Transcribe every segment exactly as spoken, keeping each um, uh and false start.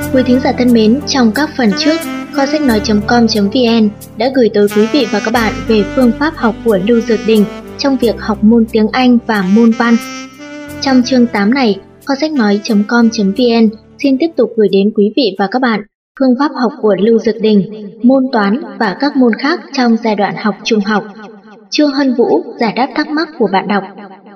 Quý thính giả thân mến, trong các phần trước, kho sách nói chấm com chấm vn đã gửi tới quý vị và các bạn về phương pháp học của Lưu Dược Đình trong việc học môn tiếng Anh và môn văn. Trong chương tám này, kho sách nói chấm com chấm vn xin tiếp tục gửi đến quý vị và các bạn phương pháp học của Lưu Dược Đình, môn toán và các môn khác trong giai đoạn học trung học. Trương Hân Vũ giải đáp thắc mắc của bạn đọc.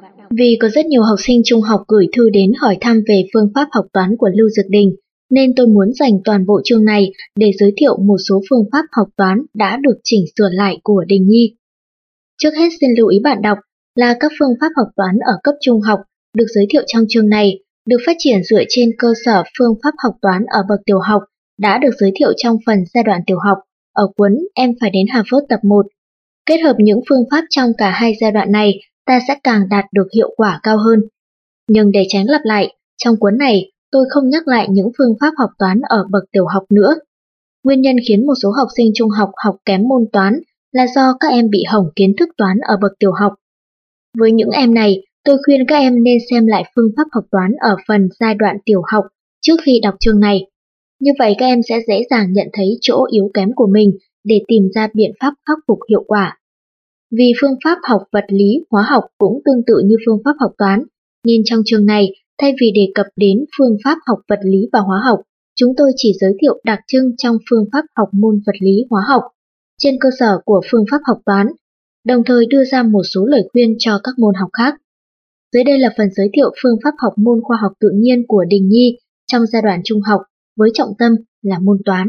Vì có rất nhiều học sinh trung học gửi thư đến hỏi thăm về phương pháp học toán của Lưu Dược Đình, nên tôi muốn dành toàn bộ chương này để giới thiệu một số phương pháp học toán đã được chỉnh sửa lại của Đình Nhi. Trước hết xin lưu ý bạn đọc là các phương pháp học toán ở cấp trung học được giới thiệu trong chương này được phát triển dựa trên cơ sở phương pháp học toán ở bậc tiểu học đã được giới thiệu trong phần giai đoạn tiểu học ở cuốn Em phải đến Harvard tập một. Kết hợp những phương pháp trong cả hai giai đoạn này, ta sẽ càng đạt được hiệu quả cao hơn. Nhưng để tránh lặp lại, trong cuốn này tôi không nhắc lại những phương pháp học toán ở bậc tiểu học nữa. Nguyên nhân khiến một số học sinh trung học học kém môn toán là do các em bị hỏng kiến thức toán ở bậc tiểu học. Với những em này, tôi khuyên các em nên xem lại phương pháp học toán ở phần giai đoạn tiểu học trước khi đọc chương này. Như vậy các em sẽ dễ dàng nhận thấy chỗ yếu kém của mình để tìm ra biện pháp khắc phục hiệu quả. Vì phương pháp học vật lý, hóa học cũng tương tự như phương pháp học toán, nên trong chương này, thay vì đề cập đến phương pháp học vật lý và hóa học, chúng tôi chỉ giới thiệu đặc trưng trong phương pháp học môn vật lý hóa học, trên cơ sở của phương pháp học toán, đồng thời đưa ra một số lời khuyên cho các môn học khác. Dưới đây là phần giới thiệu phương pháp học môn khoa học tự nhiên của Đình Nhi trong giai đoạn trung học, với trọng tâm là môn toán.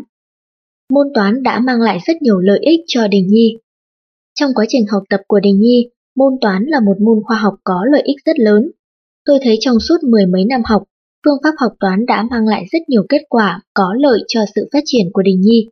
Môn toán đã mang lại rất nhiều lợi ích cho Đình Nhi. Trong quá trình học tập của Đình Nhi, môn toán là một môn khoa học có lợi ích rất lớn. Tôi thấy trong suốt mười mấy năm học, phương pháp học toán đã mang lại rất nhiều kết quả có lợi cho sự phát triển của Đình Nhi.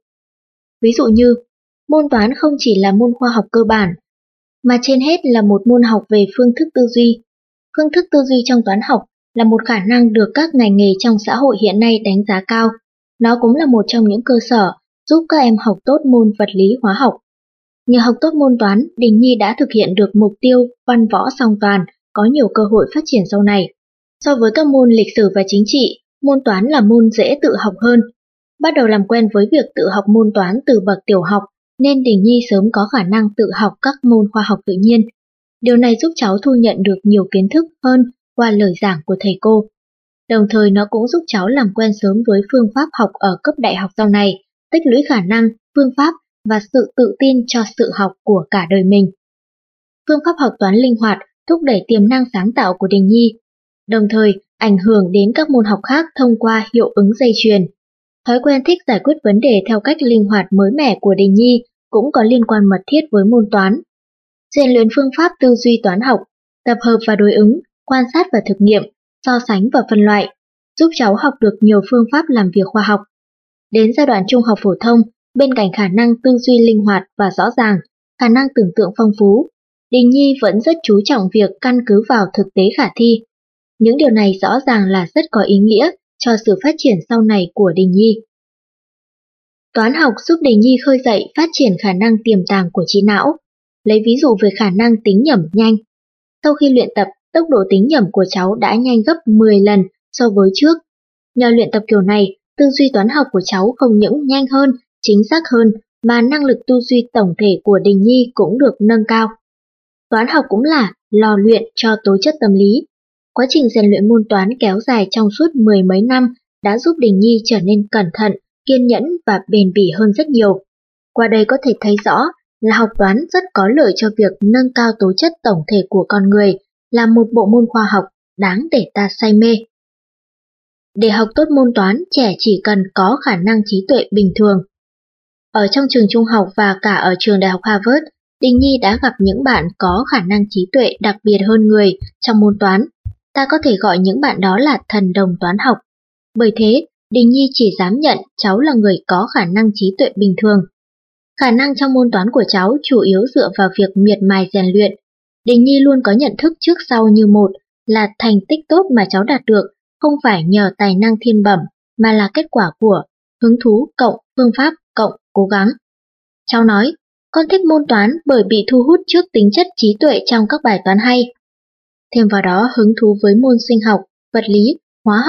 Ví dụ như, môn toán không chỉ là môn khoa học cơ bản, mà trên hết là một môn học về phương thức tư duy. Phương thức tư duy trong toán học là một khả năng được các ngành nghề trong xã hội hiện nay đánh giá cao. Nó cũng là một trong những cơ sở giúp các em học tốt môn vật lý hóa học. Nhờ học tốt môn toán, Đình Nhi đã thực hiện được mục tiêu văn võ song toàn, có nhiều cơ hội phát triển sau này. So với các môn lịch sử và chính trị, môn toán là môn dễ tự học hơn. Bắt đầu làm quen với việc tự học môn toán từ bậc tiểu học, nên Đình Nhi sớm có khả năng tự học các môn khoa học tự nhiên. Điều này giúp cháu thu nhận được nhiều kiến thức hơn qua lời giảng của thầy cô. Đồng thời nó cũng giúp cháu làm quen sớm với phương pháp học ở cấp đại học sau này, tích lũy khả năng, phương pháp và sự tự tin cho sự học của cả đời mình. Phương pháp học toán linh hoạt thúc đẩy tiềm năng sáng tạo của Đình Nhi, đồng thời ảnh hưởng đến các môn học khác thông qua hiệu ứng dây chuyền. Thói quen thích giải quyết vấn đề theo cách linh hoạt mới mẻ của Đình Nhi cũng có liên quan mật thiết với môn toán. Rèn luyện phương pháp tư duy toán học, tập hợp và đối ứng, quan sát và thực nghiệm, so sánh và phân loại, giúp cháu học được nhiều phương pháp làm việc khoa học. Đến giai đoạn trung học phổ thông, bên cạnh khả năng tư duy linh hoạt và rõ ràng, khả năng tưởng tượng phong phú, Đình Nhi vẫn rất chú trọng việc căn cứ vào thực tế khả thi. Những điều này rõ ràng là rất có ý nghĩa cho sự phát triển sau này của Đình Nhi. Toán học giúp Đình Nhi khơi dậy phát triển khả năng tiềm tàng của trí não. Lấy ví dụ về khả năng tính nhẩm nhanh. Sau khi luyện tập, tốc độ tính nhẩm của cháu đã nhanh gấp mười lần so với trước. Nhờ luyện tập kiểu này, tư duy toán học của cháu không những nhanh hơn, chính xác hơn, mà năng lực tư duy tổng thể của Đình Nhi cũng được nâng cao. Toán học cũng là lò luyện cho tố chất tâm lý. Quá trình rèn luyện môn toán kéo dài trong suốt mười mấy năm đã giúp Đình Nhi trở nên cẩn thận, kiên nhẫn và bền bỉ hơn rất nhiều. Qua đây có thể thấy rõ là học toán rất có lợi cho việc nâng cao tố chất tổng thể của con người, là một bộ môn khoa học đáng để ta say mê. Để học tốt môn toán, trẻ chỉ cần có khả năng trí tuệ bình thường. Ở trong trường trung học và cả ở trường đại học Harvard, Đình Nhi đã gặp những bạn có khả năng trí tuệ đặc biệt hơn người trong môn toán. Ta có thể gọi những bạn đó là thần đồng toán học. Bởi thế, Đình Nhi chỉ dám nhận cháu là người có khả năng trí tuệ bình thường. Khả năng trong môn toán của cháu chủ yếu dựa vào việc miệt mài rèn luyện. Đình Nhi luôn có nhận thức trước sau như một, là thành tích tốt mà cháu đạt được không phải nhờ tài năng thiên bẩm, mà là kết quả của hứng thú cộng phương pháp cộng cố gắng. Cháu nói, con thích môn toán bởi bị thu hút trước tính chất trí tuệ trong các bài toán hay. Thêm vào đó hứng thú với môn sinh học, vật lý, hóa học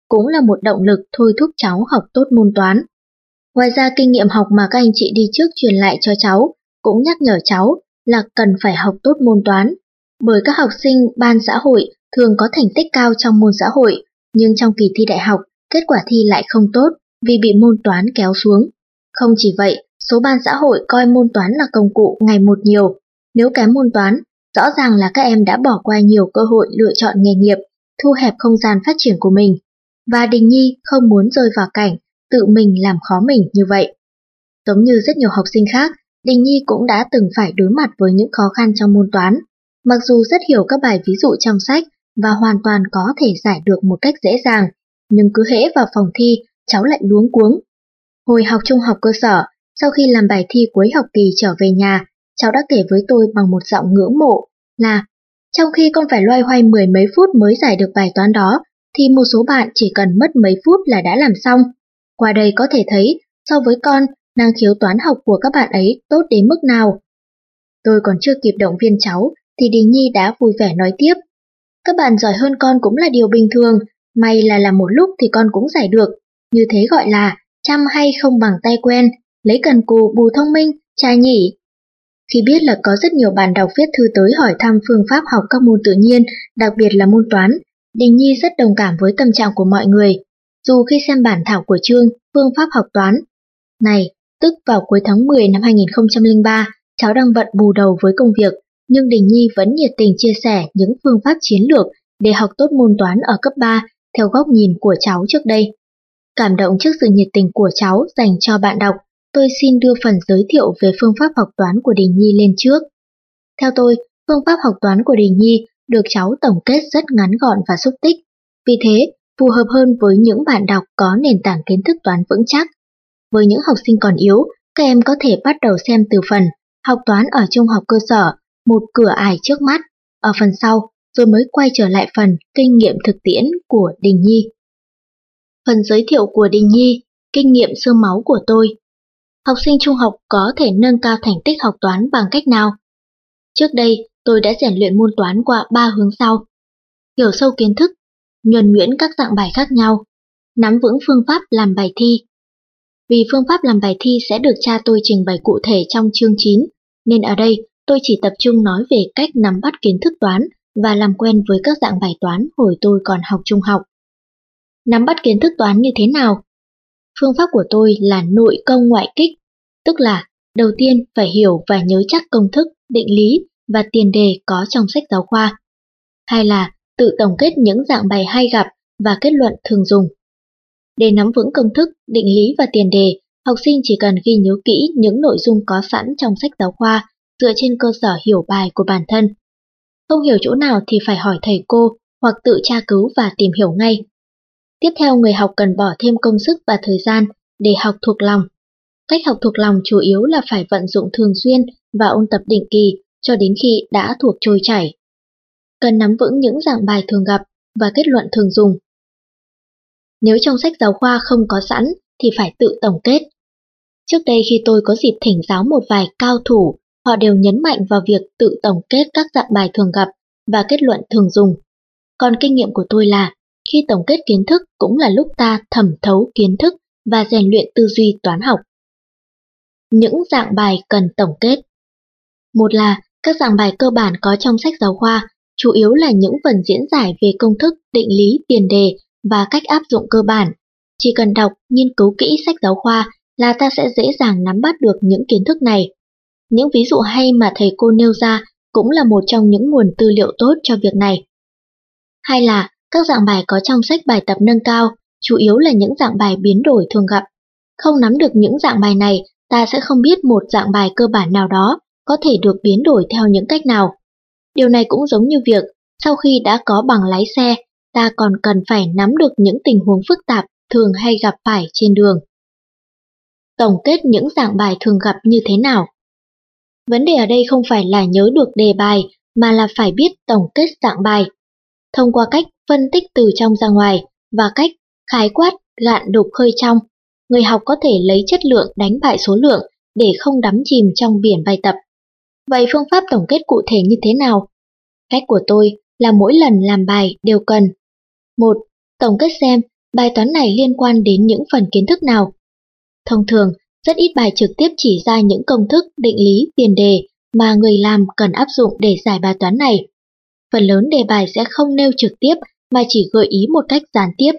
cũng là một động lực thôi thúc cháu học tốt môn toán. Ngoài ra kinh nghiệm học mà các anh chị đi trước truyền lại cho cháu cũng nhắc nhở cháu là cần phải học tốt môn toán, bởi các học sinh ban xã hội thường có thành tích cao trong môn xã hội, nhưng trong kỳ thi đại học, kết quả thi lại không tốt vì bị môn toán kéo xuống. Không chỉ vậy, số ban xã hội coi môn toán là công cụ ngày một nhiều. Nếu kém môn toán, rõ ràng là các em đã bỏ qua nhiều cơ hội lựa chọn nghề nghiệp, thu hẹp không gian phát triển của mình. Và Đình Nhi không muốn rơi vào cảnh tự mình làm khó mình như vậy. Giống như rất nhiều học sinh khác, Đình Nhi cũng đã từng phải đối mặt với những khó khăn trong môn toán. Mặc dù rất hiểu các bài ví dụ trong sách và hoàn toàn có thể giải được một cách dễ dàng, nhưng cứ hễ vào phòng thi, cháu lại luống cuống. Hồi học trung học cơ sở, sau khi làm bài thi cuối học kỳ trở về nhà, cháu đã kể với tôi bằng một giọng ngưỡng mộ là trong khi con phải loay hoay mười mấy phút mới giải được bài toán đó, thì một số bạn chỉ cần mất mấy phút là đã làm xong. Qua đây có thể thấy, so với con, năng khiếu toán học của các bạn ấy tốt đến mức nào. Tôi còn chưa kịp động viên cháu, thì Đình Nhi đã vui vẻ nói tiếp. Các bạn giỏi hơn con cũng là điều bình thường, may là làm một lúc thì con cũng giải được. Như thế gọi là chăm hay không bằng tay quen, lấy cần cù bù thông minh, cha nhỉ. Khi biết là có rất nhiều bạn đọc viết thư tới hỏi thăm phương pháp học các môn tự nhiên, đặc biệt là môn toán, Đình Nhi rất đồng cảm với tâm trạng của mọi người. Dù khi xem bản thảo của chương phương pháp học toán này, tức vào cuối tháng mười năm hai nghìn không trăm lẻ ba, cháu đang bận bù đầu với công việc, nhưng Đình Nhi vẫn nhiệt tình chia sẻ những phương pháp chiến lược để học tốt môn toán ở cấp ba theo góc nhìn của cháu trước đây. Cảm động trước sự nhiệt tình của cháu dành cho bạn đọc, tôi xin đưa phần giới thiệu về phương pháp học toán của Đình Nhi lên trước. Theo tôi, phương pháp học toán của Đình Nhi được cháu tổng kết rất ngắn gọn và xúc tích, vì thế phù hợp hơn với những bạn đọc có nền tảng kiến thức toán vững chắc. Với những học sinh còn yếu, các em có thể bắt đầu xem từ phần học toán ở trung học cơ sở, một cửa ải trước mắt, ở phần sau, rồi mới quay trở lại phần kinh nghiệm thực tiễn của Đình Nhi. Phần giới thiệu của Đình Nhi, kinh nghiệm xương máu của tôi. Học sinh trung học có thể nâng cao thành tích học toán bằng cách nào? Trước đây, tôi đã rèn luyện môn toán qua ba hướng sau. Hiểu sâu kiến thức, nhuần nhuyễn các dạng bài khác nhau, nắm vững phương pháp làm bài thi. Vì phương pháp làm bài thi sẽ được cha tôi trình bày cụ thể trong chương chín, nên ở đây tôi chỉ tập trung nói về cách nắm bắt kiến thức toán và làm quen với các dạng bài toán hồi tôi còn học trung học. Nắm bắt kiến thức toán như thế nào? Phương pháp của tôi là nội công ngoại kích, tức là đầu tiên phải hiểu và nhớ chắc công thức, định lý và tiền đề có trong sách giáo khoa. Hai là tự tổng kết những dạng bài hay gặp và kết luận thường dùng. Để nắm vững công thức, định lý và tiền đề, học sinh chỉ cần ghi nhớ kỹ những nội dung có sẵn trong sách giáo khoa dựa trên cơ sở hiểu bài của bản thân. Không hiểu chỗ nào thì phải hỏi thầy cô hoặc tự tra cứu và tìm hiểu ngay. Tiếp theo, người học cần bỏ thêm công sức và thời gian để học thuộc lòng. Cách học thuộc lòng chủ yếu là phải vận dụng thường xuyên và ôn tập định kỳ cho đến khi đã thuộc trôi chảy. Cần nắm vững những dạng bài thường gặp và kết luận thường dùng. Nếu trong sách giáo khoa không có sẵn thì phải tự tổng kết. Trước đây khi tôi có dịp thỉnh giáo một vài cao thủ, họ đều nhấn mạnh vào việc tự tổng kết các dạng bài thường gặp và kết luận thường dùng. Còn kinh nghiệm của tôi là khi tổng kết kiến thức cũng là lúc ta thẩm thấu kiến thức và rèn luyện tư duy toán học. Những dạng bài cần tổng kết. Một là các dạng bài cơ bản có trong sách giáo khoa, chủ yếu là những phần diễn giải về công thức, định lý, tiền đề và cách áp dụng cơ bản. Chỉ cần đọc, nghiên cứu kỹ sách giáo khoa là ta sẽ dễ dàng nắm bắt được những kiến thức này. Những ví dụ hay mà thầy cô nêu ra cũng là một trong những nguồn tư liệu tốt cho việc này. Hai là các dạng bài có trong sách bài tập nâng cao, chủ yếu là những dạng bài biến đổi thường gặp. Không nắm được những dạng bài này, ta sẽ không biết một dạng bài cơ bản nào đó có thể được biến đổi theo những cách nào. Điều này cũng giống như việc, sau khi đã có bằng lái xe, ta còn cần phải nắm được những tình huống phức tạp thường hay gặp phải trên đường. Tổng kết những dạng bài thường gặp như thế nào? Vấn đề ở đây không phải là nhớ được đề bài, mà là phải biết tổng kết dạng bài. Thông qua cách phân tích từ trong ra ngoài và cách khái quát, gạn đục khơi trong, người học có thể lấy chất lượng đánh bại số lượng để không đắm chìm trong biển bài tập. Vậy phương pháp tổng kết cụ thể như thế nào? Cách của tôi là mỗi lần làm bài đều cần một. Tổng kết xem Bài toán này liên quan đến những phần kiến thức nào? Thông thường, rất ít bài trực tiếp chỉ ra những công thức, định lý, tiền đề mà người làm cần áp dụng để giải bài toán này. Phần lớn đề bài sẽ không nêu trực tiếp mà chỉ gợi ý một cách gián tiếp.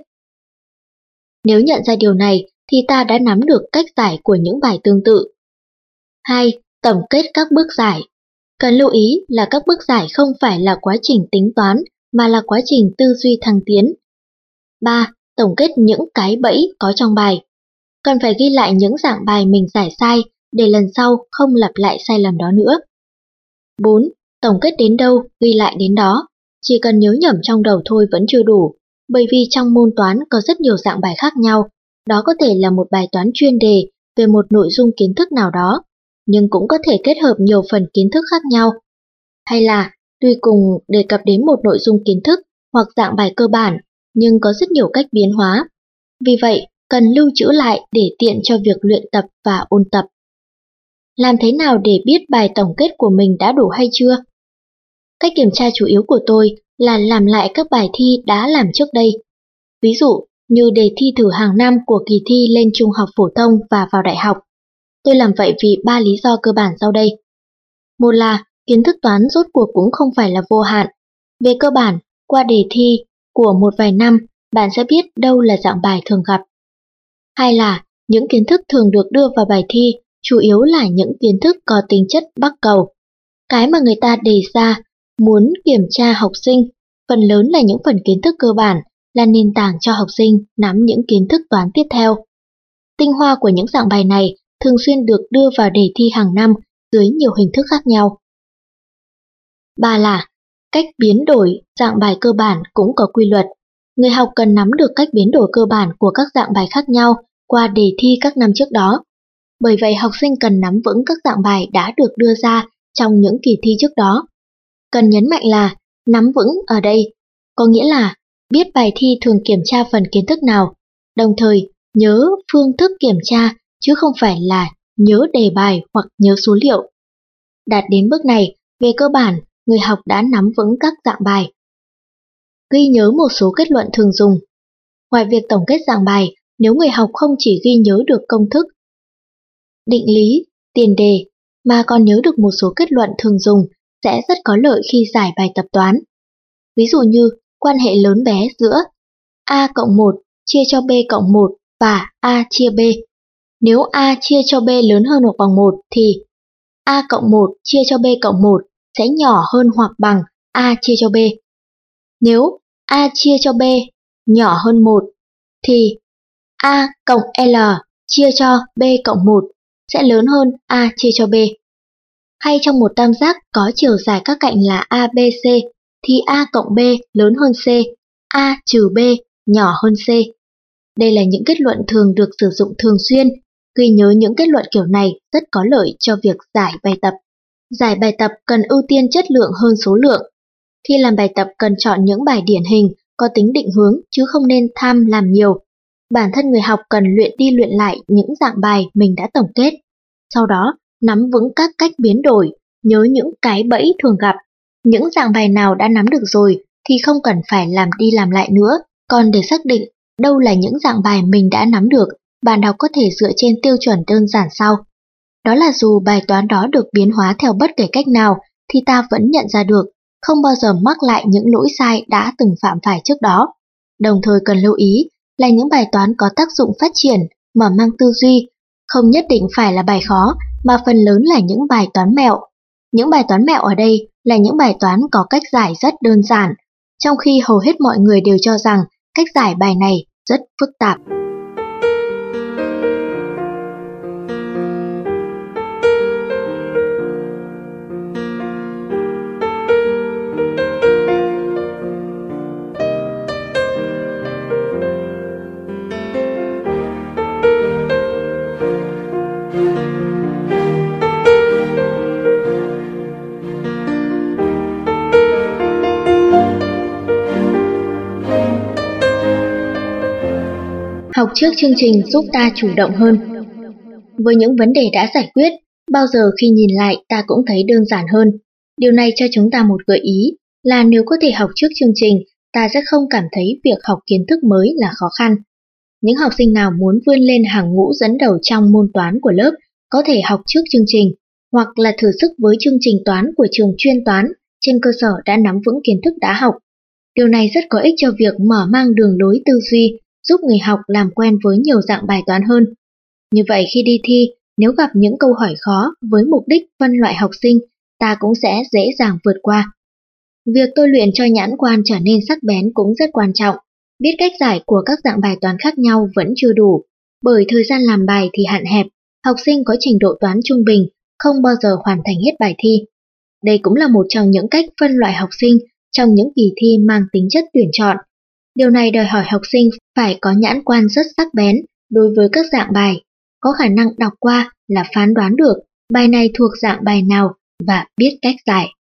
Nếu nhận ra điều này thì ta đã nắm được cách giải của những bài tương tự. hai. Tổng kết các bước giải. Cần lưu ý là các bước giải không phải là quá trình tính toán mà là quá trình tư duy thăng tiến. ba. Tổng kết những cái bẫy có trong bài. Cần phải ghi lại những dạng bài mình giải sai để lần sau không lặp lại sai lầm đó nữa. bốn. Tổng kết đến đâu, ghi lại đến đó. Chỉ cần nhớ nhẩm trong đầu thôi vẫn chưa đủ, bởi vì trong môn toán có rất nhiều dạng bài khác nhau. Đó có thể là một bài toán chuyên đề về một nội dung kiến thức nào đó, nhưng cũng có thể kết hợp nhiều phần kiến thức khác nhau. Hay là tuy cùng đề cập đến một nội dung kiến thức hoặc dạng bài cơ bản, nhưng có rất nhiều cách biến hóa. Vì vậy, cần lưu trữ lại để tiện cho việc luyện tập và ôn tập. Làm thế nào để biết bài tổng kết của mình đã đủ hay chưa? Cách kiểm tra chủ yếu của tôi là làm lại các bài thi đã làm trước đây. Ví dụ như đề thi thử hàng năm của kỳ thi lên trung học phổ thông và vào đại học. Tôi làm vậy vì ba lý do cơ bản sau đây. Một là kiến thức toán rốt cuộc cũng không phải là vô hạn. Về cơ bản, qua đề thi của một vài năm, bạn sẽ biết đâu là dạng bài thường gặp. Hai là những kiến thức thường được đưa vào bài thi chủ yếu là những kiến thức có tính chất bắc cầu. Cái mà người ta đề ra muốn kiểm tra học sinh, phần lớn là những phần kiến thức cơ bản, là nền tảng cho học sinh nắm những kiến thức toán tiếp theo. Tinh hoa của những dạng bài này thường xuyên được đưa vào đề thi hàng năm dưới nhiều hình thức khác nhau. Ba là cách biến đổi dạng bài cơ bản cũng có quy luật. Người học cần nắm được cách biến đổi cơ bản của các dạng bài khác nhau qua đề thi các năm trước đó. Bởi vậy học sinh cần nắm vững các dạng bài đã được đưa ra trong những kỳ thi trước đó. Cần nhấn mạnh là nắm vững ở đây, có nghĩa là biết bài thi thường kiểm tra phần kiến thức nào, đồng thời nhớ phương thức kiểm tra chứ không phải là nhớ đề bài hoặc nhớ số liệu. Đạt đến bước này, về cơ bản, người học đã nắm vững các dạng bài. Ghi nhớ một số kết luận thường dùng. Ngoài việc tổng kết dạng bài, nếu người học không chỉ ghi nhớ được công thức, định lý, tiền đề, mà còn nhớ được một số kết luận thường dùng, sẽ rất có lợi khi giải bài tập toán. Ví dụ như quan hệ lớn bé giữa a cộng một chia cho b cộng một và a chia b. Nếu a chia cho b lớn hơn hoặc bằng một thì a cộng một chia cho b cộng một sẽ nhỏ hơn hoặc bằng a chia cho b. Nếu a chia cho b nhỏ hơn một thì a cộng l chia cho b cộng một sẽ lớn hơn a chia cho b. Hay trong một tam giác có chiều dài các cạnh là a bê xê thì a cộng b lớn hơn c, a trừ b nhỏ hơn c. Đây là những kết luận thường được sử dụng thường xuyên. Ghi nhớ những kết luận kiểu này rất có lợi cho việc giải bài tập. Giải bài tập cần ưu tiên chất lượng hơn số lượng. Khi làm bài tập cần chọn những bài điển hình, có tính định hướng chứ không nên tham làm nhiều. Bản thân người học cần luyện đi luyện lại những dạng bài mình đã tổng kết. Sau đó, nắm vững các cách biến đổi, nhớ những cái bẫy thường gặp. Những dạng bài nào đã nắm được rồi thì không cần phải làm đi làm lại nữa. Còn để xác định đâu là những dạng bài mình đã nắm được, bạn đọc có thể dựa trên tiêu chuẩn đơn giản sau. Đó là dù bài toán đó được biến hóa theo bất kể cách nào thì ta vẫn nhận ra được, không bao giờ mắc lại những lỗi sai đã từng phạm phải trước đó. Đồng thời cần lưu ý là những bài toán có tác dụng phát triển, mở mang tư duy, không nhất định phải là bài khó mà phần lớn là những bài toán mẹo. Những bài toán mẹo ở đây là những bài toán có cách giải rất đơn giản, trong khi hầu hết mọi người đều cho rằng cách giải bài này rất phức tạp. Học trước chương trình giúp ta chủ động hơn. Với những vấn đề đã giải quyết, bao giờ khi nhìn lại ta cũng thấy đơn giản hơn. Điều này cho chúng ta một gợi ý là nếu có thể học trước chương trình ta sẽ không cảm thấy việc học kiến thức mới là khó khăn. Những học sinh nào muốn vươn lên hàng ngũ dẫn đầu trong môn toán của lớp có thể học trước chương trình, hoặc là thử sức với chương trình toán của trường chuyên toán trên cơ sở đã nắm vững kiến thức đã học. Điều này rất có ích cho việc mở mang đường lối tư duy, giúp người học làm quen với nhiều dạng bài toán hơn. Như vậy khi đi thi, nếu gặp những câu hỏi khó với mục đích phân loại học sinh, ta cũng sẽ dễ dàng vượt qua. Việc tôi luyện cho nhãn quan trở nên sắc bén cũng rất quan trọng. Biết cách giải của các dạng bài toán khác nhau vẫn chưa đủ, bởi thời gian làm bài thì hạn hẹp, học sinh có trình độ toán trung bình không bao giờ hoàn thành hết bài thi. Đây cũng là một trong những cách phân loại học sinh trong những kỳ thi mang tính chất tuyển chọn. Điều này đòi hỏi học sinh phải có nhãn quan rất sắc bén đối với các dạng bài, có khả năng đọc qua là phán đoán được bài này thuộc dạng bài nào và biết cách giải.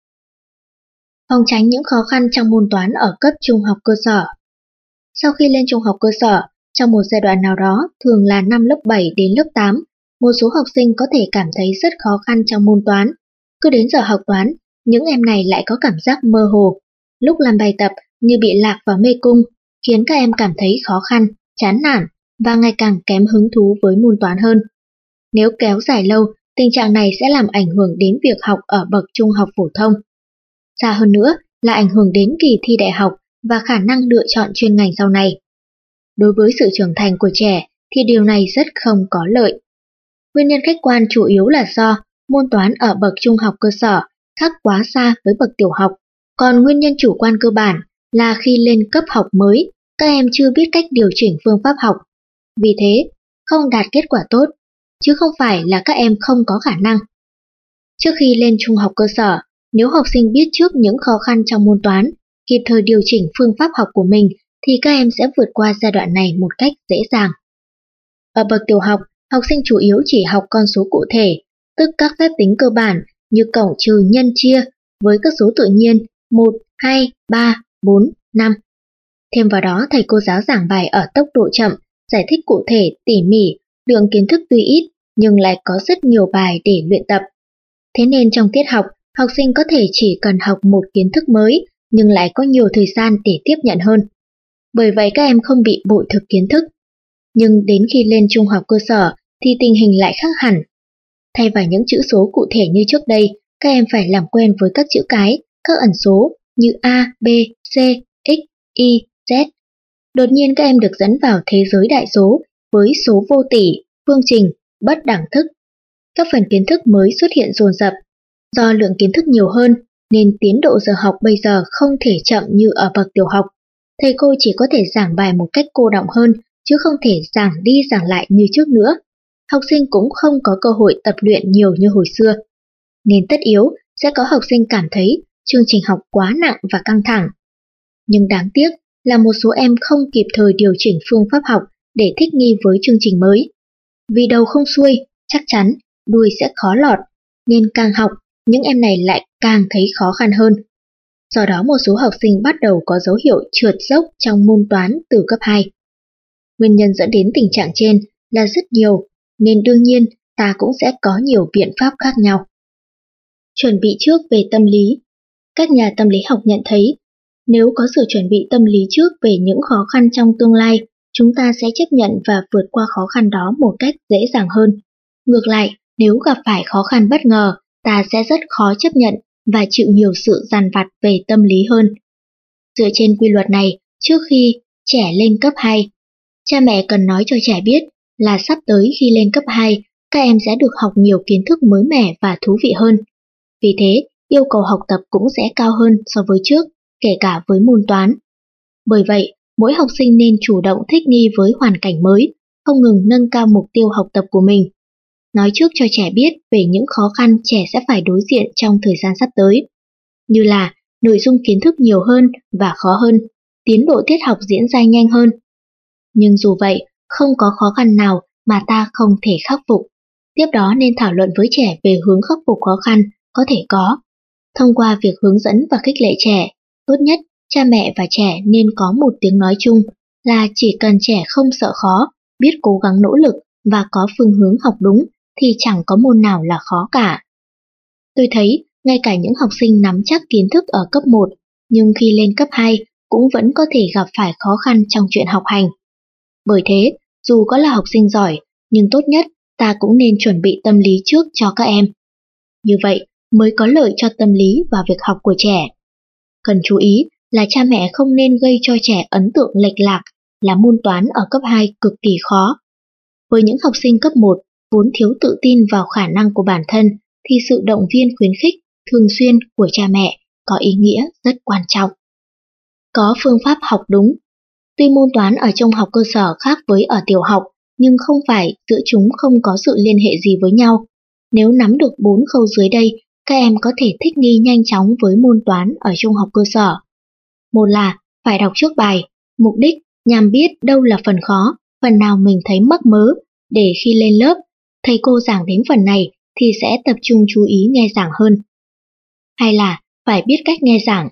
Phòng tránh những khó khăn trong môn toán ở cấp trung học cơ sở. Sau khi lên trung học cơ sở, trong một giai đoạn nào đó, thường là năm lớp bảy đến lớp tám, một số học sinh có thể cảm thấy rất khó khăn trong môn toán. Cứ đến giờ học toán, những em này lại có cảm giác mơ hồ. Lúc làm bài tập như bị lạc vào mê cung, khiến các em cảm thấy khó khăn, chán nản và ngày càng kém hứng thú với môn toán hơn. Nếu kéo dài lâu, tình trạng này sẽ làm ảnh hưởng đến việc học ở bậc trung học phổ thông. Xa hơn nữa là ảnh hưởng đến kỳ thi đại học và khả năng lựa chọn chuyên ngành sau này. Đối với sự trưởng thành của trẻ thì điều này rất không có lợi. Nguyên nhân khách quan chủ yếu là do môn toán ở bậc trung học cơ sở khác quá xa với bậc tiểu học, còn nguyên nhân chủ quan cơ bản là khi lên cấp học mới, các em chưa biết cách điều chỉnh phương pháp học. Vì thế, không đạt kết quả tốt, chứ không phải là các em không có khả năng. Trước khi lên trung học cơ sở, nếu học sinh biết trước những khó khăn trong môn toán, kịp thời điều chỉnh phương pháp học của mình thì các em sẽ vượt qua giai đoạn này một cách dễ dàng. Ở bậc tiểu học, học sinh chủ yếu chỉ học con số cụ thể, tức các phép tính cơ bản như cộng trừ nhân chia với các số tự nhiên một, hai, ba, bốn, năm. Thêm vào đó thầy cô giáo giảng bài ở tốc độ chậm, giải thích cụ thể, tỉ mỉ, lượng kiến thức tuy ít nhưng lại có rất nhiều bài để luyện tập. Thế nên trong tiết học, học sinh có thể chỉ cần học một kiến thức mới nhưng lại có nhiều thời gian để tiếp nhận hơn. Bởi vậy các em không bị bội thực kiến thức. Nhưng đến khi lên trung học cơ sở thì tình hình lại khác hẳn. Thay vào những chữ số cụ thể như trước đây, các em phải làm quen với các chữ cái, các ẩn số như A, B, C, X, Y, Z. Đột nhiên các em được dẫn vào thế giới đại số với số vô tỷ, phương trình, bất đẳng thức. Các phần kiến thức mới xuất hiện dồn dập. Do lượng kiến thức nhiều hơn nên tiến độ giờ học bây giờ không thể chậm như ở bậc tiểu học. Thầy cô chỉ có thể giảng bài một cách cô đọng hơn chứ không thể giảng đi giảng lại như trước nữa. Học sinh cũng không có cơ hội tập luyện nhiều như hồi xưa. Nên tất yếu sẽ có học sinh cảm thấy chương trình học quá nặng và căng thẳng. Nhưng đáng tiếc là một số em không kịp thời điều chỉnh phương pháp học để thích nghi với chương trình mới. Vì đầu không xuôi, chắc chắn đuôi sẽ khó lọt, nên càng học, những em này lại càng thấy khó khăn hơn. Do đó một số học sinh bắt đầu có dấu hiệu trượt dốc trong môn toán từ cấp hai. Nguyên nhân dẫn đến tình trạng trên là rất nhiều, nên đương nhiên ta cũng sẽ có nhiều biện pháp khác nhau. Chuẩn bị trước về tâm lý. Các nhà tâm lý học nhận thấy, nếu có sự chuẩn bị tâm lý trước về những khó khăn trong tương lai, chúng ta sẽ chấp nhận và vượt qua khó khăn đó một cách dễ dàng hơn. Ngược lại, nếu gặp phải khó khăn bất ngờ, ta sẽ rất khó chấp nhận và chịu nhiều sự dằn vặt về tâm lý hơn. Dựa trên quy luật này, trước khi trẻ lên cấp hai, cha mẹ cần nói cho trẻ biết là sắp tới khi lên cấp hai, các em sẽ được học nhiều kiến thức mới mẻ và thú vị hơn. Vì thế, yêu cầu học tập cũng sẽ cao hơn so với trước, kể cả với môn toán. Bởi vậy, mỗi học sinh nên chủ động thích nghi với hoàn cảnh mới, không ngừng nâng cao mục tiêu học tập của mình. Nói trước cho trẻ biết về những khó khăn trẻ sẽ phải đối diện trong thời gian sắp tới, như là nội dung kiến thức nhiều hơn và khó hơn, tiến độ tiết học diễn ra nhanh hơn. Nhưng dù vậy, không có khó khăn nào mà ta không thể khắc phục. Tiếp đó nên thảo luận với trẻ về hướng khắc phục khó khăn có thể có. Thông qua việc hướng dẫn và khích lệ trẻ, tốt nhất cha mẹ và trẻ nên có một tiếng nói chung là chỉ cần trẻ không sợ khó, biết cố gắng nỗ lực và có phương hướng học đúng thì chẳng có môn nào là khó cả. Tôi thấy ngay cả những học sinh nắm chắc kiến thức ở cấp một, nhưng khi lên cấp hai cũng vẫn có thể gặp phải khó khăn trong chuyện học hành. Bởi thế, dù có là học sinh giỏi, nhưng tốt nhất ta cũng nên chuẩn bị tâm lý trước cho các em. Như vậy mới có lợi cho tâm lý và việc học của trẻ. Cần chú ý là cha mẹ không nên gây cho trẻ ấn tượng lệch lạc là môn toán ở cấp hai cực kỳ khó. Với những học sinh cấp một vốn thiếu tự tin vào khả năng của bản thân thì sự động viên khuyến khích thường xuyên của cha mẹ có ý nghĩa rất quan trọng. Có phương pháp học đúng. Tuy môn toán ở trong học cơ sở khác với ở tiểu học, nhưng không phải giữa chúng không có sự liên hệ gì với nhau. Nếu nắm được bốn khâu dưới đây, các em có thể thích nghi nhanh chóng với môn toán ở trung học cơ sở. Một là phải đọc trước bài, mục đích nhằm biết đâu là phần khó, phần nào mình thấy mắc mớ, để khi lên lớp, thầy cô giảng đến phần này thì sẽ tập trung chú ý nghe giảng hơn. Hai là phải biết cách nghe giảng.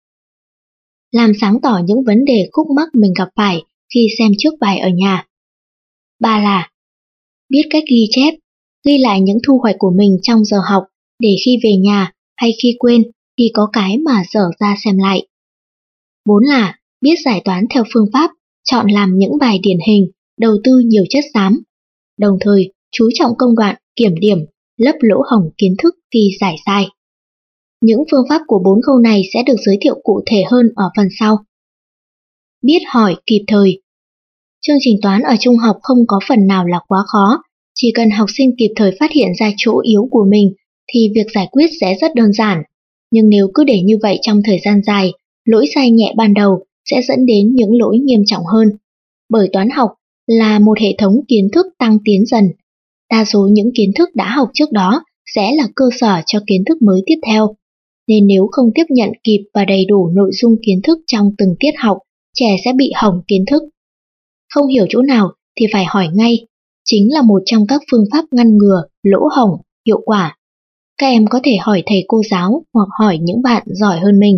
Làm sáng tỏ những vấn đề khúc mắc mình gặp phải khi xem trước bài ở nhà. Ba là biết cách ghi chép, ghi lại những thu hoạch của mình trong giờ học để khi về nhà hay khi quên thì có cái mà dở ra xem lại. Bốn là biết giải toán theo phương pháp, chọn làm những bài điển hình, đầu tư nhiều chất xám. Đồng thời, chú trọng công đoạn, kiểm điểm, lấp lỗ hổng kiến thức khi giải sai. Những phương pháp của bốn khâu này sẽ được giới thiệu cụ thể hơn ở phần sau. Biết hỏi kịp thời. Chương trình toán ở trung học không có phần nào là quá khó, chỉ cần học sinh kịp thời phát hiện ra chỗ yếu của mình thì việc giải quyết sẽ rất đơn giản. Nhưng nếu cứ để như vậy trong thời gian dài, lỗi sai nhẹ ban đầu sẽ dẫn đến những lỗi nghiêm trọng hơn. Bởi toán học là một hệ thống kiến thức tăng tiến dần. Đa số những kiến thức đã học trước đó sẽ là cơ sở cho kiến thức mới tiếp theo. Nên nếu không tiếp nhận kịp và đầy đủ nội dung kiến thức trong từng tiết học, trẻ sẽ bị hỏng kiến thức. Không hiểu chỗ nào thì phải hỏi ngay, chính là một trong các phương pháp ngăn ngừa lỗ hổng hiệu quả. Các em có thể hỏi thầy cô giáo hoặc hỏi những bạn giỏi hơn mình.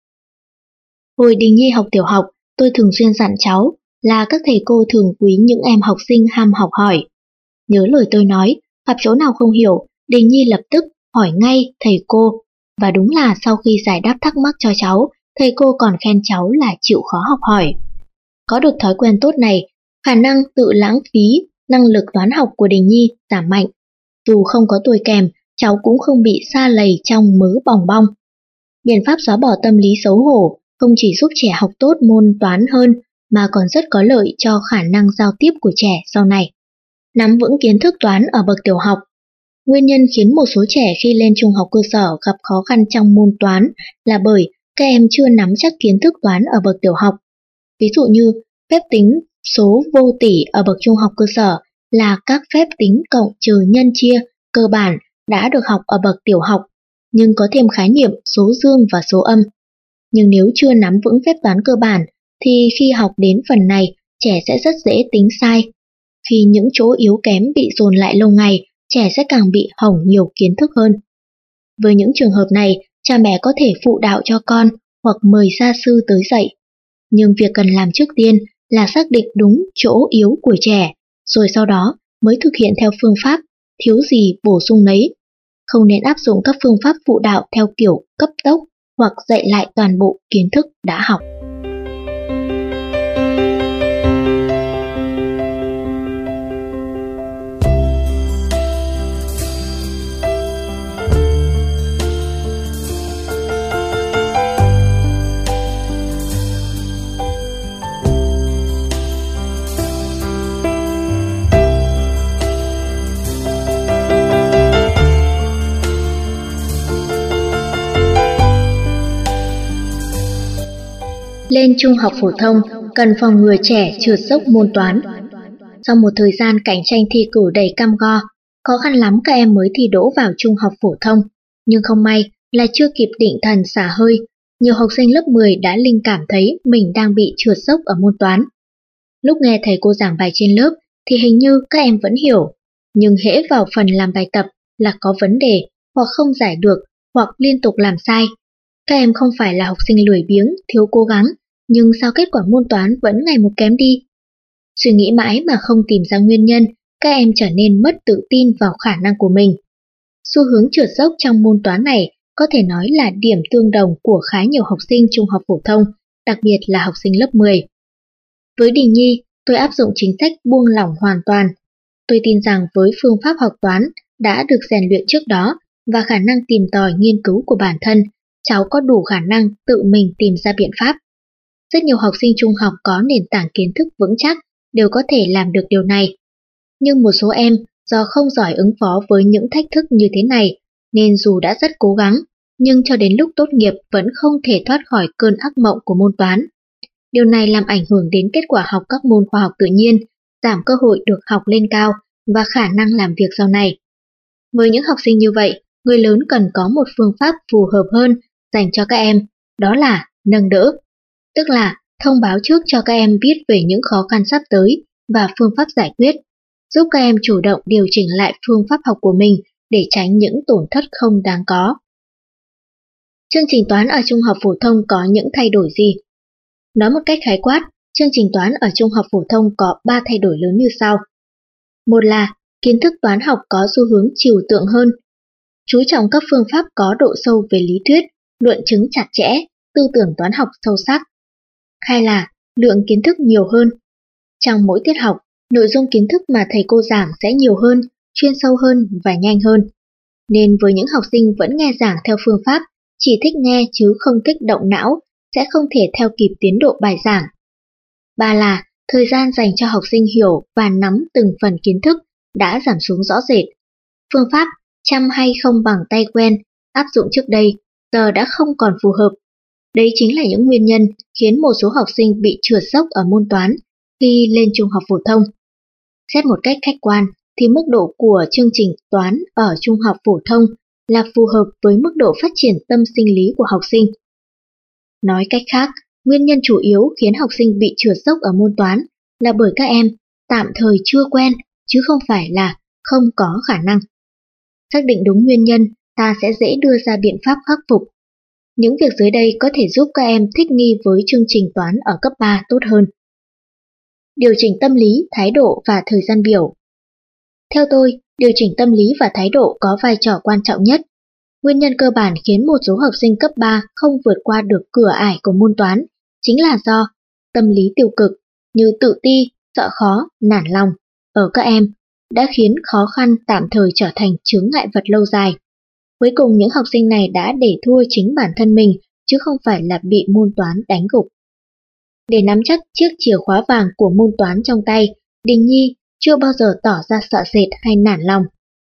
Hồi Đình Nhi học tiểu học, tôi thường xuyên dặn cháu là các thầy cô thường quý những em học sinh ham học hỏi. Nhớ lời tôi nói, gặp chỗ nào không hiểu, Đình Nhi lập tức hỏi ngay thầy cô. Và đúng là sau khi giải đáp thắc mắc cho cháu, thầy cô còn khen cháu là chịu khó học hỏi. Có được thói quen tốt này, khả năng tự lãng phí, năng lực toán học của Đình Nhi giảm mạnh. Dù không có tuổi kèm, cháu cũng không bị sa lầy trong mớ bòng bong. Biện pháp xóa bỏ tâm lý xấu hổ không chỉ giúp trẻ học tốt môn toán hơn mà còn rất có lợi cho khả năng giao tiếp của trẻ sau này. Nắm vững kiến thức toán ở bậc tiểu học. Nguyên nhân khiến một số trẻ khi lên trung học cơ sở gặp khó khăn trong môn toán là bởi các em chưa nắm chắc kiến thức toán ở bậc tiểu học. Ví dụ như phép tính số vô tỷ ở bậc trung học cơ sở là các phép tính cộng trừ nhân chia cơ bản đã được học ở bậc tiểu học, nhưng có thêm khái niệm số dương và số âm. Nhưng nếu chưa nắm vững phép toán cơ bản thì khi học đến phần này, trẻ sẽ rất dễ tính sai. Khi những chỗ yếu kém bị dồn lại lâu ngày, trẻ sẽ càng bị hỏng nhiều kiến thức hơn. Với những trường hợp này, cha mẹ có thể phụ đạo cho con hoặc mời gia sư tới dạy. Nhưng việc cần làm trước tiên là xác định đúng chỗ yếu của trẻ, rồi sau đó mới thực hiện theo phương pháp, thiếu gì bổ sung nấy. Không nên áp dụng các phương pháp phụ đạo theo kiểu cấp tốc hoặc dạy lại toàn bộ kiến thức đã học. Lên trung học phổ thông, cần phòng ngừa trẻ trượt dốc môn toán. Sau một thời gian cạnh tranh thi cử đầy cam go, khó khăn lắm các em mới thi đỗ vào trung học phổ thông. Nhưng không may là chưa kịp định thần xả hơi, nhiều học sinh lớp mười đã linh cảm thấy mình đang bị trượt dốc ở môn toán. Lúc nghe thầy cô giảng bài trên lớp thì hình như các em vẫn hiểu, nhưng hễ vào phần làm bài tập là có vấn đề, hoặc không giải được, hoặc liên tục làm sai. Các em không phải là học sinh lười biếng, thiếu cố gắng, nhưng sao kết quả môn toán vẫn ngày một kém đi? Suy nghĩ mãi mà không tìm ra nguyên nhân, các em trở nên mất tự tin vào khả năng của mình. Xu hướng trượt dốc trong môn toán này có thể nói là điểm tương đồng của khá nhiều học sinh trung học phổ thông, đặc biệt là học sinh lớp mười. Với Đình Nhi, tôi áp dụng chính sách buông lỏng hoàn toàn. Tôi tin rằng với phương pháp học toán đã được rèn luyện trước đó và khả năng tìm tòi nghiên cứu của bản thân, cháu có đủ khả năng tự mình tìm ra biện pháp. Rất nhiều học sinh trung học có nền tảng kiến thức vững chắc đều có thể làm được điều này. Nhưng một số em do không giỏi ứng phó với những thách thức như thế này nên dù đã rất cố gắng, nhưng cho đến lúc tốt nghiệp vẫn không thể thoát khỏi cơn ác mộng của môn toán. Điều này làm ảnh hưởng đến kết quả học các môn khoa học tự nhiên, giảm cơ hội được học lên cao và khả năng làm việc sau này. Với những học sinh như vậy, người lớn cần có một phương pháp phù hợp hơn dành cho các em, đó là nâng đỡ. Tức là thông báo trước cho các em biết về những khó khăn sắp tới và phương pháp giải quyết, giúp các em chủ động điều chỉnh lại phương pháp học của mình để tránh những tổn thất không đáng có. Chương trình toán ở trung học phổ thông có những thay đổi gì? Nói một cách khái quát, chương trình toán ở trung học phổ thông có ba thay đổi lớn như sau. Một là kiến thức toán học có xu hướng trừu tượng hơn, chú trọng các phương pháp có độ sâu về lý thuyết, luận chứng chặt chẽ, tư tưởng toán học sâu sắc. Hai là lượng kiến thức nhiều hơn. Trong mỗi tiết học, nội dung kiến thức mà thầy cô giảng sẽ nhiều hơn, chuyên sâu hơn và nhanh hơn. Nên với những học sinh vẫn nghe giảng theo phương pháp, chỉ thích nghe chứ không kích động não, sẽ không thể theo kịp tiến độ bài giảng. Ba là thời gian dành cho học sinh hiểu và nắm từng phần kiến thức đã giảm xuống rõ rệt. Phương pháp chăm hay không bằng tay quen áp dụng trước đây giờ đã không còn phù hợp. Đấy chính là những nguyên nhân khiến một số học sinh bị trượt dốc ở môn toán khi lên trung học phổ thông. Xét một cách khách quan thì mức độ của chương trình toán ở trung học phổ thông là phù hợp với mức độ phát triển tâm sinh lý của học sinh. Nói cách khác, nguyên nhân chủ yếu khiến học sinh bị trượt dốc ở môn toán là bởi các em tạm thời chưa quen chứ không phải là không có khả năng. Xác định đúng nguyên nhân, ta sẽ dễ đưa ra biện pháp khắc phục. Những việc dưới đây có thể giúp các em thích nghi với chương trình toán ở cấp ba tốt hơn. Điều chỉnh tâm lý, thái độ và thời gian biểu. Theo tôi, điều chỉnh tâm lý và thái độ có vai trò quan trọng nhất. Nguyên nhân cơ bản khiến một số học sinh cấp ba không vượt qua được cửa ải của môn toán chính là do tâm lý tiêu cực như tự ti, sợ khó, nản lòng ở các em đã khiến khó khăn tạm thời trở thành chướng ngại vật lâu dài. Cuối cùng những học sinh này đã để thua chính bản thân mình chứ không phải là bị môn toán đánh gục. Để nắm chắc chiếc chìa khóa vàng của môn toán trong tay, Đình Nhi chưa bao giờ tỏ ra sợ sệt hay nản lòng.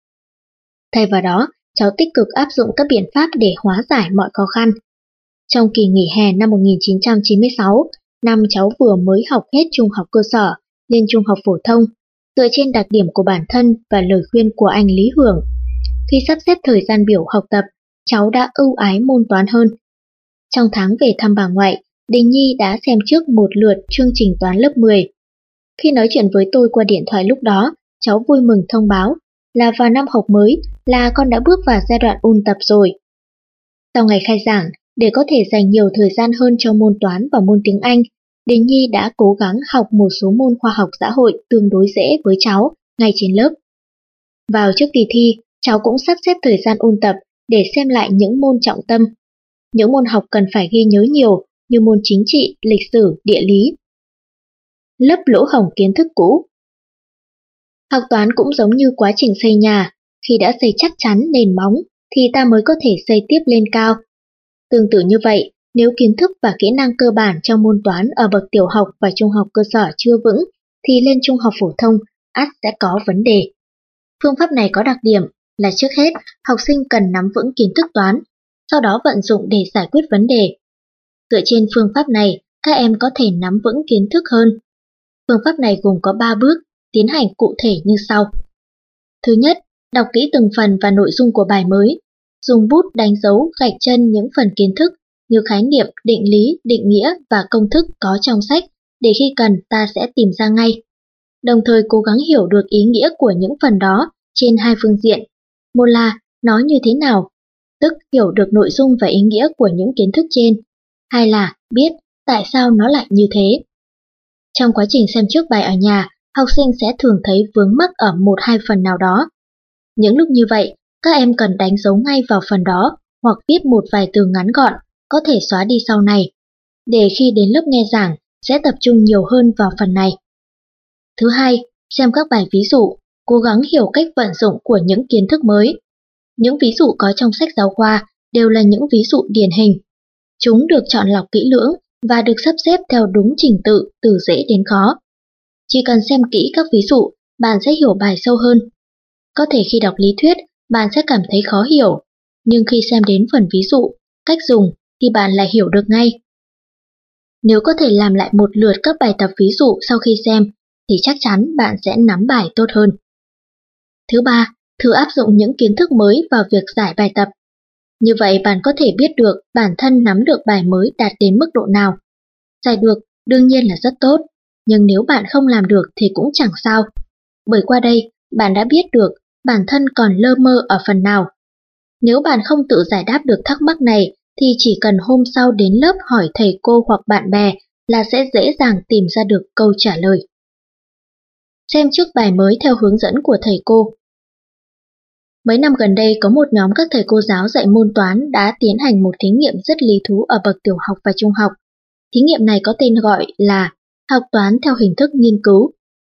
Thay vào đó, cháu tích cực áp dụng các biện pháp để hóa giải mọi khó khăn. Trong kỳ nghỉ hè năm một nghìn chín trăm chín mươi sáu, năm cháu vừa mới học hết trung học cơ sở, lên trung học phổ thông, dựa trên đặc điểm của bản thân và lời khuyên của anh Lý Hưởng. Khi sắp xếp thời gian biểu học tập, cháu đã ưu ái môn toán hơn. Trong tháng về thăm bà ngoại, Đình Nhi đã xem trước một lượt chương trình toán lớp mười. Khi nói chuyện với tôi qua điện thoại lúc đó, cháu vui mừng thông báo là vào năm học mới là con đã bước vào giai đoạn ôn tập rồi. Sau ngày khai giảng, để có thể dành nhiều thời gian hơn cho môn toán và môn tiếng Anh, Đình Nhi đã cố gắng học một số môn khoa học xã hội tương đối dễ với cháu ngay trên lớp. Vào trước kỳ thi, cháu cũng sắp xếp thời gian ôn tập để xem lại những môn trọng tâm. Những môn học cần phải ghi nhớ nhiều như môn chính trị, lịch sử, địa lý. Lấp lỗ hổng kiến thức cũ. Học toán cũng giống như quá trình xây nhà, khi đã xây chắc chắn nền móng thì ta mới có thể xây tiếp lên cao. Tương tự như vậy, nếu kiến thức và kỹ năng cơ bản trong môn toán ở bậc tiểu học và trung học cơ sở chưa vững, thì lên trung học phổ thông ắt sẽ có vấn đề. Phương pháp này có đặc điểm là trước hết học sinh cần nắm vững kiến thức toán, sau đó vận dụng để giải quyết vấn đề. Dựa trên phương pháp này, các em có thể nắm vững kiến thức hơn. Phương pháp này gồm có ba bước, tiến hành cụ thể như sau. Thứ nhất, đọc kỹ từng phần và nội dung của bài mới. Dùng bút đánh dấu gạch chân những phần kiến thức như khái niệm, định lý, định nghĩa và công thức có trong sách để khi cần ta sẽ tìm ra ngay. Đồng thời cố gắng hiểu được ý nghĩa của những phần đó trên hai phương diện. Một là nói như thế nào, tức hiểu được nội dung và ý nghĩa của những kiến thức trên. Hai là biết tại sao nó lại như thế. Trong quá trình xem trước bài ở nhà, học sinh sẽ thường thấy vướng mắc ở một hai phần nào đó. Những lúc như vậy, các em cần đánh dấu ngay vào phần đó hoặc viết một vài từ ngắn gọn, có thể xóa đi sau này. để khi đến lớp nghe giảng sẽ tập trung nhiều hơn vào phần này. Thứ hai, xem các bài ví dụ, cố gắng hiểu cách vận dụng của những kiến thức mới. Những ví dụ có trong sách giáo khoa đều là những ví dụ điển hình. Chúng được chọn lọc kỹ lưỡng và được sắp xếp theo đúng trình tự từ dễ đến khó. Chỉ cần xem kỹ các ví dụ, bạn sẽ hiểu bài sâu hơn. Có thể khi đọc lý thuyết, bạn sẽ cảm thấy khó hiểu, nhưng khi xem đến phần ví dụ, cách dùng thì bạn lại hiểu được ngay. Nếu có thể làm lại một lượt các bài tập ví dụ sau khi xem, thì chắc chắn bạn sẽ nắm bài tốt hơn. Thứ ba, thử áp dụng những kiến thức mới vào việc giải bài tập. Như vậy bạn có thể biết được bản thân nắm được bài mới đạt đến mức độ nào. Giải được đương nhiên là rất tốt, nhưng nếu bạn không làm được thì cũng chẳng sao. Bởi qua đây, bạn đã biết được bản thân còn lơ mơ ở phần nào. Nếu bạn không tự giải đáp được thắc mắc này, thì chỉ cần hôm sau đến lớp hỏi thầy cô hoặc bạn bè là sẽ dễ dàng tìm ra được câu trả lời. Xem trước bài mới theo hướng dẫn của thầy cô. Mấy năm gần đây có một nhóm các thầy cô giáo dạy môn toán đã tiến hành một thí nghiệm rất lý thú ở bậc tiểu học và trung học. Thí nghiệm này có tên gọi là học toán theo hình thức nghiên cứu.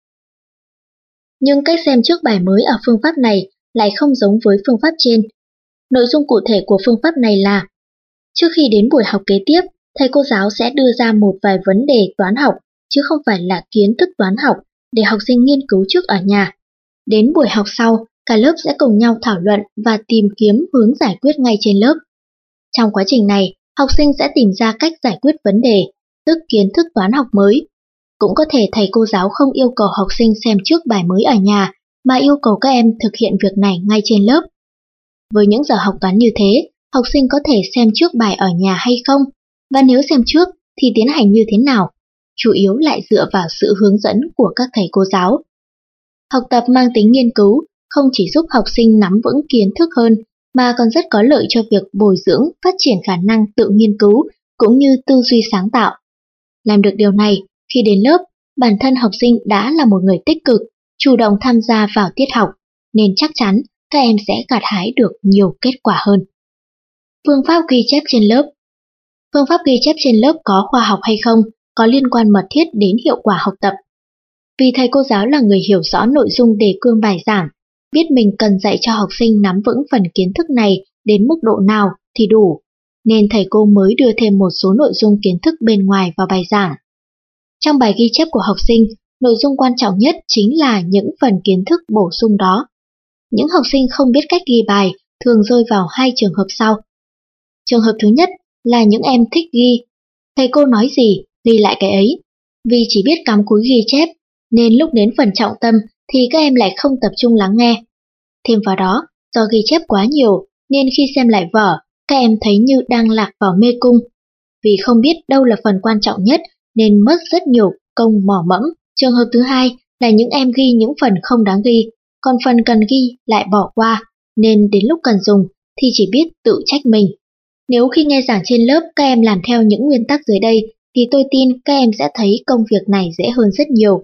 Nhưng cách xem trước bài mới ở phương pháp này lại không giống với phương pháp trên. Nội dung cụ thể của phương pháp này là: trước khi đến buổi học kế tiếp, thầy cô giáo sẽ đưa ra một vài vấn đề toán học, chứ không phải là kiến thức toán học, để học sinh nghiên cứu trước ở nhà. Đến buổi học sau, cả lớp sẽ cùng nhau thảo luận và tìm kiếm hướng giải quyết ngay trên lớp. Trong quá trình này, học sinh sẽ tìm ra cách giải quyết vấn đề, tức kiến thức toán học mới. Cũng có thể thầy cô giáo không yêu cầu học sinh xem trước bài mới ở nhà, mà yêu cầu các em thực hiện việc này ngay trên lớp. Với những giờ học toán như thế, học sinh có thể xem trước bài ở nhà hay không, và nếu xem trước thì tiến hành như thế nào, chủ yếu lại dựa vào sự hướng dẫn của các thầy cô giáo. Học tập mang tính nghiên cứu không chỉ giúp học sinh nắm vững kiến thức hơn, mà còn rất có lợi cho việc bồi dưỡng, phát triển khả năng tự nghiên cứu cũng như tư duy sáng tạo. Làm được điều này, khi đến lớp, bản thân học sinh đã là một người tích cực, chủ động tham gia vào tiết học, nên chắc chắn các em sẽ gặt hái được nhiều kết quả hơn. Phương pháp ghi chép trên lớp. Phương pháp ghi chép trên lớp có khoa học hay không, có liên quan mật thiết đến hiệu quả học tập. Vì thầy cô giáo là người hiểu rõ nội dung đề cương bài giảng, biết mình cần dạy cho học sinh nắm vững phần kiến thức này đến mức độ nào thì đủ, nên thầy cô mới đưa thêm một số nội dung kiến thức bên ngoài vào bài giảng. Trong bài ghi chép của học sinh, nội dung quan trọng nhất chính là những phần kiến thức bổ sung đó. Những học sinh không biết cách ghi bài thường rơi vào hai trường hợp sau. Trường hợp thứ nhất là những em thích ghi. Thầy cô nói gì, ghi lại cái ấy. Vì chỉ biết cắm cúi ghi chép, nên lúc đến phần trọng tâm thì các em lại không tập trung lắng nghe. Thêm vào đó, do ghi chép quá nhiều, nên khi xem lại vở, các em thấy như đang lạc vào mê cung. Vì không biết đâu là phần quan trọng nhất, nên mất rất nhiều công mò mẫm. Trường hợp thứ hai là những em ghi những phần không đáng ghi, còn phần cần ghi lại bỏ qua, nên đến lúc cần dùng thì chỉ biết tự trách mình. Nếu khi nghe giảng trên lớp các em làm theo những nguyên tắc dưới đây, thì tôi tin các em sẽ thấy công việc này dễ hơn rất nhiều.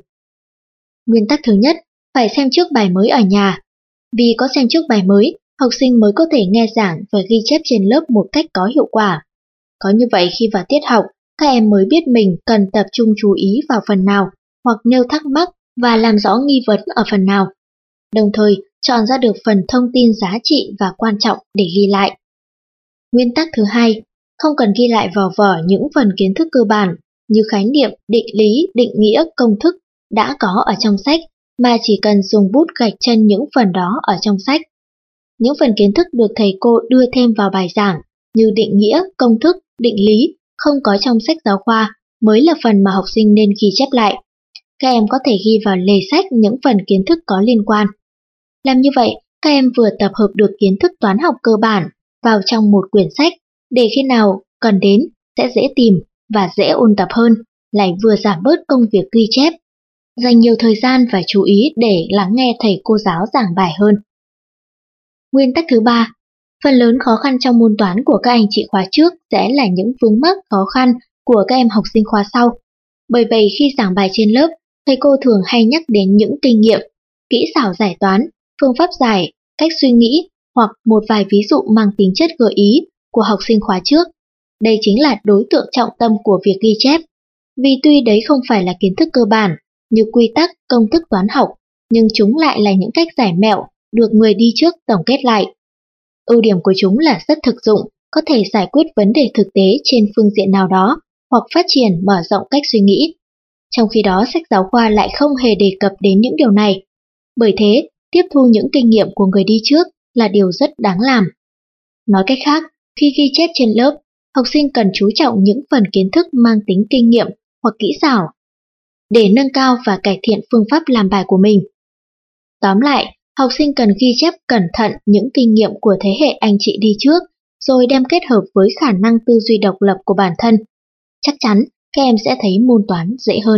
Nguyên tắc thứ nhất, phải xem trước bài mới ở nhà. Vì có xem trước bài mới, học sinh mới có thể nghe giảng và ghi chép trên lớp một cách có hiệu quả. Có như vậy khi vào tiết học, các em mới biết mình cần tập trung chú ý vào phần nào, hoặc nêu thắc mắc và làm rõ nghi vấn ở phần nào. Đồng thời, chọn ra được phần thông tin giá trị và quan trọng để ghi lại. Nguyên tắc thứ hai, không cần ghi lại vào vở những phần kiến thức cơ bản như khái niệm, định lý, định nghĩa, công thức đã có ở trong sách, mà chỉ cần dùng bút gạch chân những phần đó ở trong sách. Những phần kiến thức được thầy cô đưa thêm vào bài giảng như định nghĩa, công thức, định lý không có trong sách giáo khoa mới là phần mà học sinh nên ghi chép lại. Các em có thể ghi vào lề sách những phần kiến thức có liên quan. Làm như vậy, các em vừa tập hợp được kiến thức toán học cơ bản vào trong một quyển sách, để khi nào cần đến sẽ dễ tìm và dễ ôn tập hơn, lại vừa giảm bớt công việc ghi chép, dành nhiều thời gian và chú ý để lắng nghe thầy cô giáo giảng bài hơn. Nguyên tắc thứ ba, phần lớn khó khăn trong môn toán của các anh chị khóa trước sẽ là những vướng mắc khó khăn của các em học sinh khóa sau. Bởi vậy khi giảng bài trên lớp, thầy cô thường hay nhắc đến những kinh nghiệm, kỹ xảo giải toán, phương pháp giải, cách suy nghĩ hoặc một vài ví dụ mang tính chất gợi ý của học sinh khóa trước. Đây chính là đối tượng trọng tâm của việc ghi chép. Vì tuy đấy không phải là kiến thức cơ bản như quy tắc, công thức toán học, nhưng chúng lại là những cách giải mẹo được người đi trước tổng kết lại. Ưu điểm của chúng là rất thực dụng, có thể giải quyết vấn đề thực tế trên phương diện nào đó, hoặc phát triển mở rộng cách suy nghĩ. Trong khi đó, sách giáo khoa lại không hề đề cập đến những điều này. Bởi thế, tiếp thu những kinh nghiệm của người đi trước là điều rất đáng làm. Nói cách khác, khi ghi chép trên lớp, học sinh cần chú trọng những phần kiến thức mang tính kinh nghiệm hoặc kỹ xảo để nâng cao và cải thiện phương pháp làm bài của mình. Tóm lại, học sinh cần ghi chép cẩn thận những kinh nghiệm của thế hệ anh chị đi trước, rồi đem kết hợp với khả năng tư duy độc lập của bản thân. Chắc chắn các em sẽ thấy môn toán dễ hơn.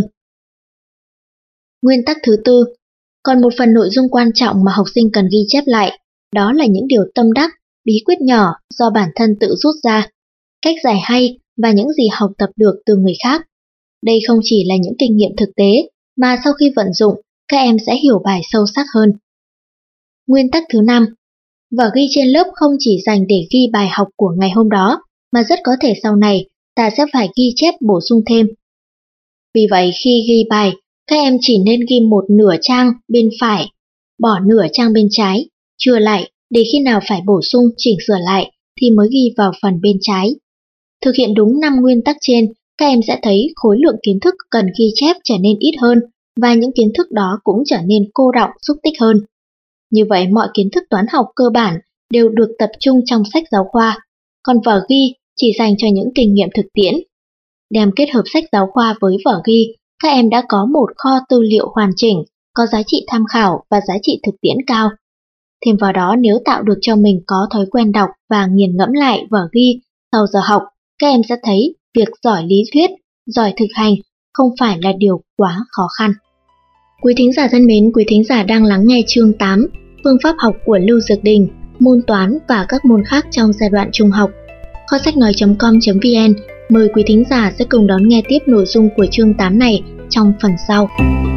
Nguyên tắc thứ tư, còn một phần nội dung quan trọng mà học sinh cần ghi chép lại, đó là những điều tâm đắc, bí quyết nhỏ do bản thân tự rút ra, cách giải hay và những gì học tập được từ người khác. Đây không chỉ là những kinh nghiệm thực tế, mà sau khi vận dụng, các em sẽ hiểu bài sâu sắc hơn. Nguyên tắc thứ năm, vở ghi trên lớp không chỉ dành để ghi bài học của ngày hôm đó, mà rất có thể sau này ta sẽ phải ghi chép bổ sung thêm. Vì vậy khi ghi bài, các em chỉ nên ghi một nửa trang bên phải, bỏ nửa trang bên trái, chừa lại để khi nào phải bổ sung chỉnh sửa lại thì mới ghi vào phần bên trái. Thực hiện đúng năm nguyên tắc trên, các em sẽ thấy khối lượng kiến thức cần ghi chép trở nên ít hơn và những kiến thức đó cũng trở nên cô đọng xúc tích hơn. Như vậy mọi kiến thức toán học cơ bản đều được tập trung trong sách giáo khoa, còn vở ghi chỉ dành cho những kinh nghiệm thực tiễn. Đem kết hợp sách giáo khoa với vở ghi, các em đã có một kho tư liệu hoàn chỉnh, có giá trị tham khảo và giá trị thực tiễn cao. Thêm vào đó, nếu tạo được cho mình có thói quen đọc và nghiền ngẫm lại vở ghi sau giờ học, các em sẽ thấy việc giỏi lý thuyết, giỏi thực hành không phải là điều quá khó khăn. Quý thính giả thân mến, quý thính giả đang lắng nghe chương tám, phương pháp học của Lưu Dược Đình, môn toán và các môn khác trong giai đoạn trung học. Kho sách nói chấm com chấm vn mời quý thính giả sẽ cùng đón nghe tiếp nội dung của chương tám này trong phần sau.